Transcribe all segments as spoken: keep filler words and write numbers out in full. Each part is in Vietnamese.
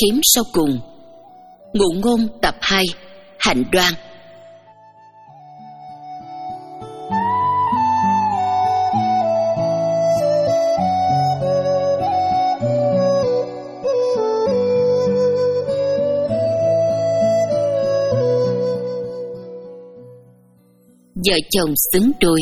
kiếm sau cùng. Ngụ ngôn tập hai, Hạnh đoan. Vợ chồng xứng đôi.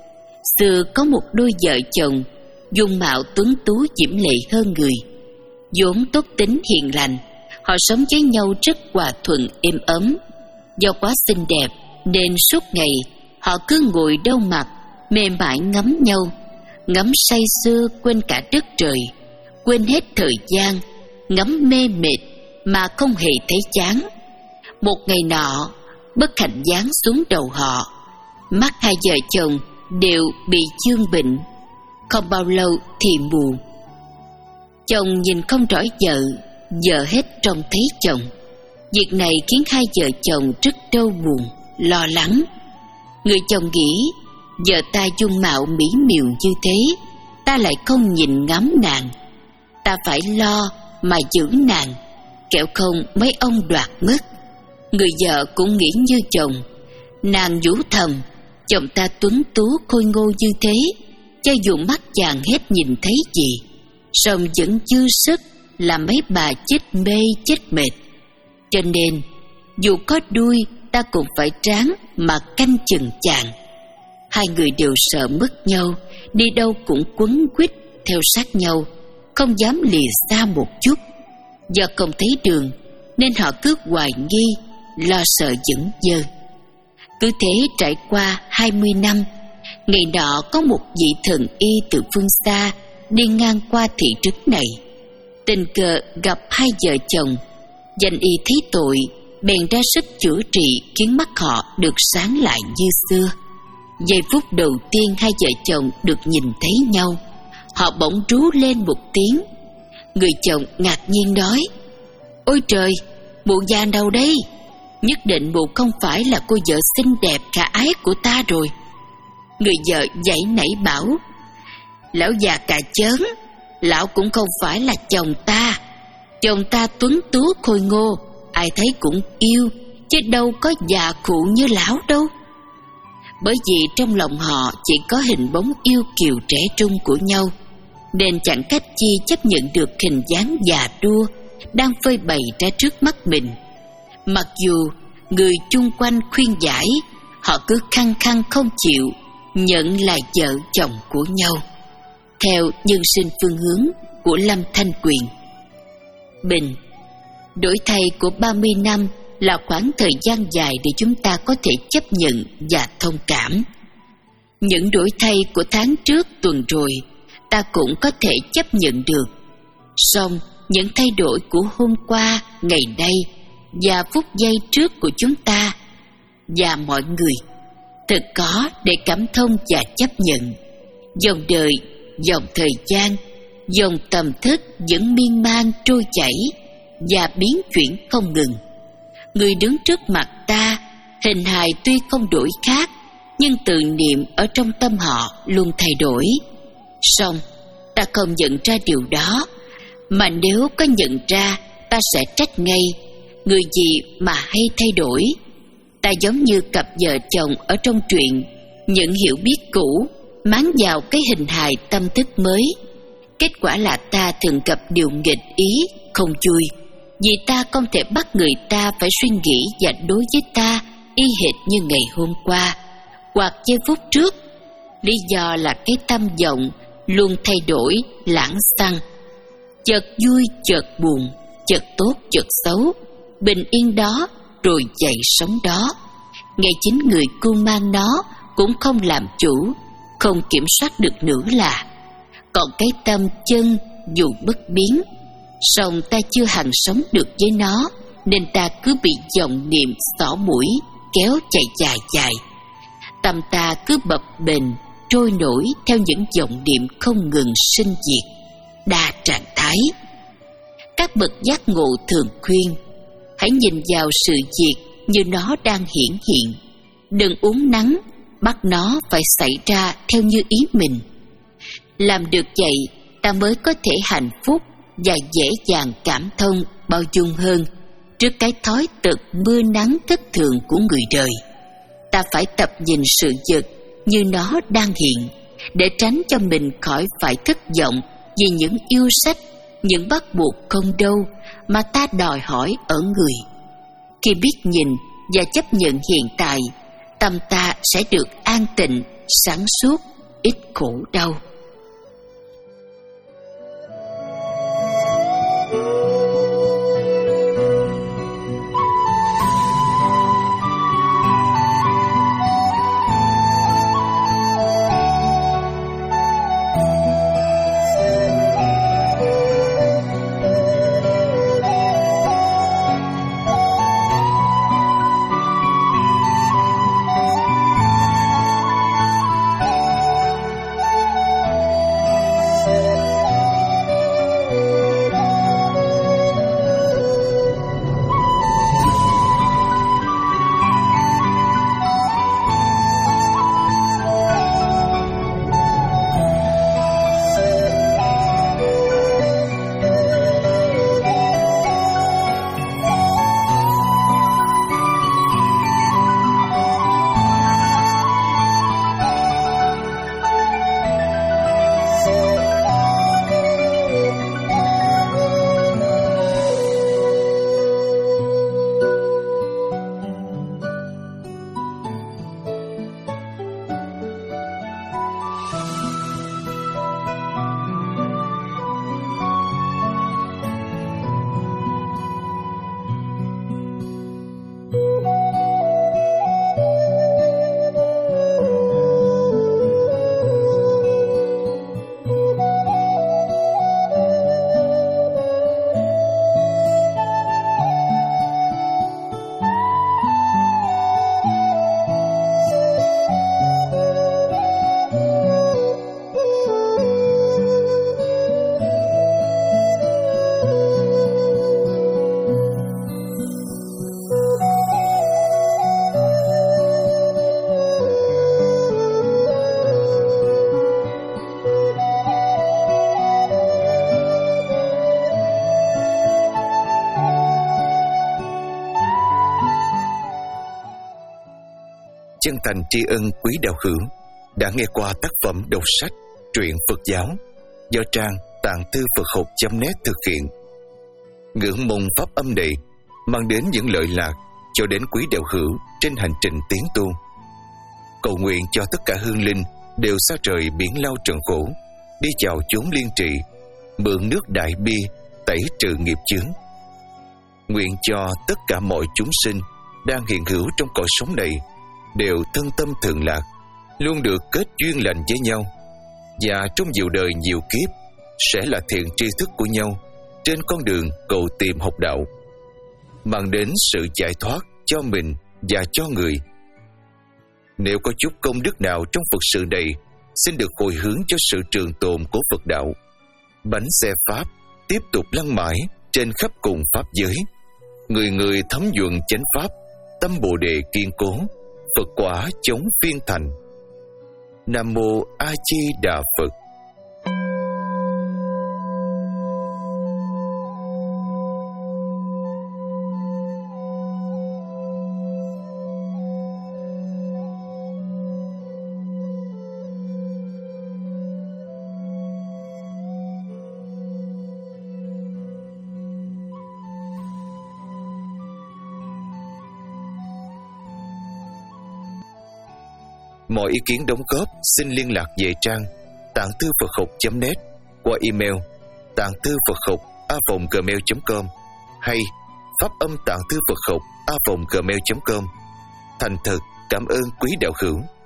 Xưa có một đôi vợ chồng, dung mạo tuấn tú diễm lệ hơn người, vốn tốt tính hiền lành. Họ sống với nhau rất hòa thuận êm ấm. Do quá xinh đẹp nên suốt ngày họ cứ ngồi đâu mặt, mềm mại ngắm nhau, ngắm say sưa quên cả đất trời, quên hết thời gian, ngắm mê mệt mà không hề thấy chán. Một ngày nọ, bất hạnh giáng xuống đầu họ. Mắt hai vợ chồng đều bị dương bệnh, không bao lâu thì mù. Chồng nhìn không rõ vợ, vợ hết trông thấy chồng. Việc này khiến hai vợ chồng rất đau buồn, lo lắng. Người chồng nghĩ, vợ ta dung mạo mỹ miều như thế, ta lại không nhìn ngắm nàng. Ta phải lo mà giữ nàng, kẻo không mấy ông đoạt mất. Người vợ cũng nghĩ như chồng. Nàng nhủ thầm, chồng ta tuấn tú khôi ngô như thế, cho dù mắt chàng hết nhìn thấy gì, song vẫn dư sức làm mấy bà chết mê chết mệt. Cho nên dù có đuôi, ta cũng phải ráng mà canh chừng chàng. Hai người đều sợ mất nhau, đi đâu cũng quấn quýt theo sát nhau, không dám lìa xa một chút. Do không thấy đường nên họ cứ hoài nghi, lo sợ dững dơ. Cứ thế trải qua hai mươi năm. Ngày nọ có một vị thần y từ phương xa đi ngang qua thị trấn này, tình cờ gặp hai vợ chồng. Danh y thấy tội, bèn ra sức chữa trị, khiến mắt họ được sáng lại như xưa. Giây phút đầu tiên hai vợ chồng được nhìn thấy nhau, họ bỗng rú lên một tiếng. Người chồng ngạc nhiên nói, ôi trời, mụ già đâu đây? Nhất định mụ không phải là cô vợ xinh đẹp khả ái của ta rồi. Người vợ giãy nảy bảo, lão già cà chớn, lão cũng không phải là chồng ta. Chồng ta tuấn tú khôi ngô, ai thấy cũng yêu, chứ đâu có già khụ như lão đâu. Bởi vì trong lòng họ chỉ có hình bóng yêu kiều trẻ trung của nhau, nên chẳng cách chi chấp nhận được hình dáng già nua đang phơi bày ra trước mắt mình. Mặc dù người chung quanh khuyên giải, họ cứ khăng khăng không chịu nhận là vợ chồng của nhau, theo nhân sinh phương hướng của Lâm Thanh Quyền. Bình, đổi thay của ba mươi năm là khoảng thời gian dài để chúng ta có thể chấp nhận và thông cảm. Những đổi thay của tháng trước, tuần rồi, ta cũng có thể chấp nhận được. Song những thay đổi của hôm qua, ngày nay và phút giây trước của chúng ta và mọi người thật khó để cảm thông và chấp nhận. Dòng đời, dòng thời gian, dòng tầm thức vẫn miên man trôi chảy và biến chuyển không ngừng. Người đứng trước mặt ta, hình hài tuy không đổi khác, nhưng tự niệm ở trong tâm họ luôn thay đổi. Song ta không nhận ra điều đó, mà nếu có nhận ra, ta sẽ trách ngay. Người gì mà hay thay đổi? Ta giống như cặp vợ chồng ở trong truyện, những hiểu biết cũ máng vào cái hình hài tâm thức mới. Kết quả là ta thường gặp điều nghịch ý, không vui, vì ta không thể bắt người ta phải suy nghĩ và đối với ta y hệt như ngày hôm qua hoặc giây phút trước. Lý do là cái tâm vọng luôn thay đổi, lãng xăng, chợt vui chợt buồn, chợt tốt chợt xấu, bình yên đó rồi dậy sóng đó. Ngay chính người cưu mang nó cũng không làm chủ, không kiểm soát được nữa là. Còn cái tâm chân dù bất biến, song ta chưa hằng sống được với nó, nên ta cứ bị vọng niệm xỏ mũi kéo chạy dài dài. Tâm ta cứ bập bềnh trôi nổi theo những vọng niệm không ngừng sinh diệt, đa trạng thái. Các bậc giác ngộ thường khuyên, hãy nhìn vào sự việc như nó đang hiển hiện, đừng uốn nắn bắt nó phải xảy ra theo như ý mình. Làm được vậy, ta mới có thể hạnh phúc và dễ dàng cảm thông, bao dung hơn trước cái thói tật mưa nắng thất thường của người đời. Ta phải tập nhìn sự vật như nó đang hiện, để tránh cho mình khỏi phải thất vọng vì những yêu sách, những bắt buộc không đâu mà ta đòi hỏi ở người. Khi biết nhìn và chấp nhận hiện tại, tâm ta sẽ được an tịnh, sáng suốt, ít khổ đau. Chân thành tri ân quý đạo hữu đã nghe qua tác phẩm đọc sách truyện Phật giáo do trang tạng thư Phật học chấm net thực hiện. Ngưỡng mong pháp âm này mang đến những lợi lạc cho đến quý đạo hữu trên hành trình tiến tu. Cầu nguyện cho tất cả hương linh đều xa rời biển lao trần khổ, đi vào chốn liên trị, mượn nước đại bi tẩy trừ nghiệp chướng. Nguyện cho tất cả mọi chúng sinh đang hiện hữu trong cõi sống này đều thân tâm thường lạc, luôn được kết duyên lành với nhau, và trong nhiều đời nhiều kiếp sẽ là thiện tri thức của nhau trên con đường cầu tìm học đạo, mang đến sự giải thoát cho mình và cho người. Nếu có chút công đức nào trong Phật sự này, xin được hồi hướng cho sự trường tồn của Phật đạo. Bánh xe Pháp tiếp tục lăn mãi trên khắp cùng Pháp giới, người người thấm nhuần chánh Pháp, tâm Bồ Đề kiên cố, Phật quả chống phiên thành. Nam Mô A Di Đà Phật. Mọi ý kiến đóng góp xin liên lạc về trang tạng thư Phật học chấm net qua email tạng thư Phật học a vòng gmail chấm com hay pháp âm tạng thư Phật học a vòng gmail chấm com. Thành thật cảm ơn quý đạo hữu.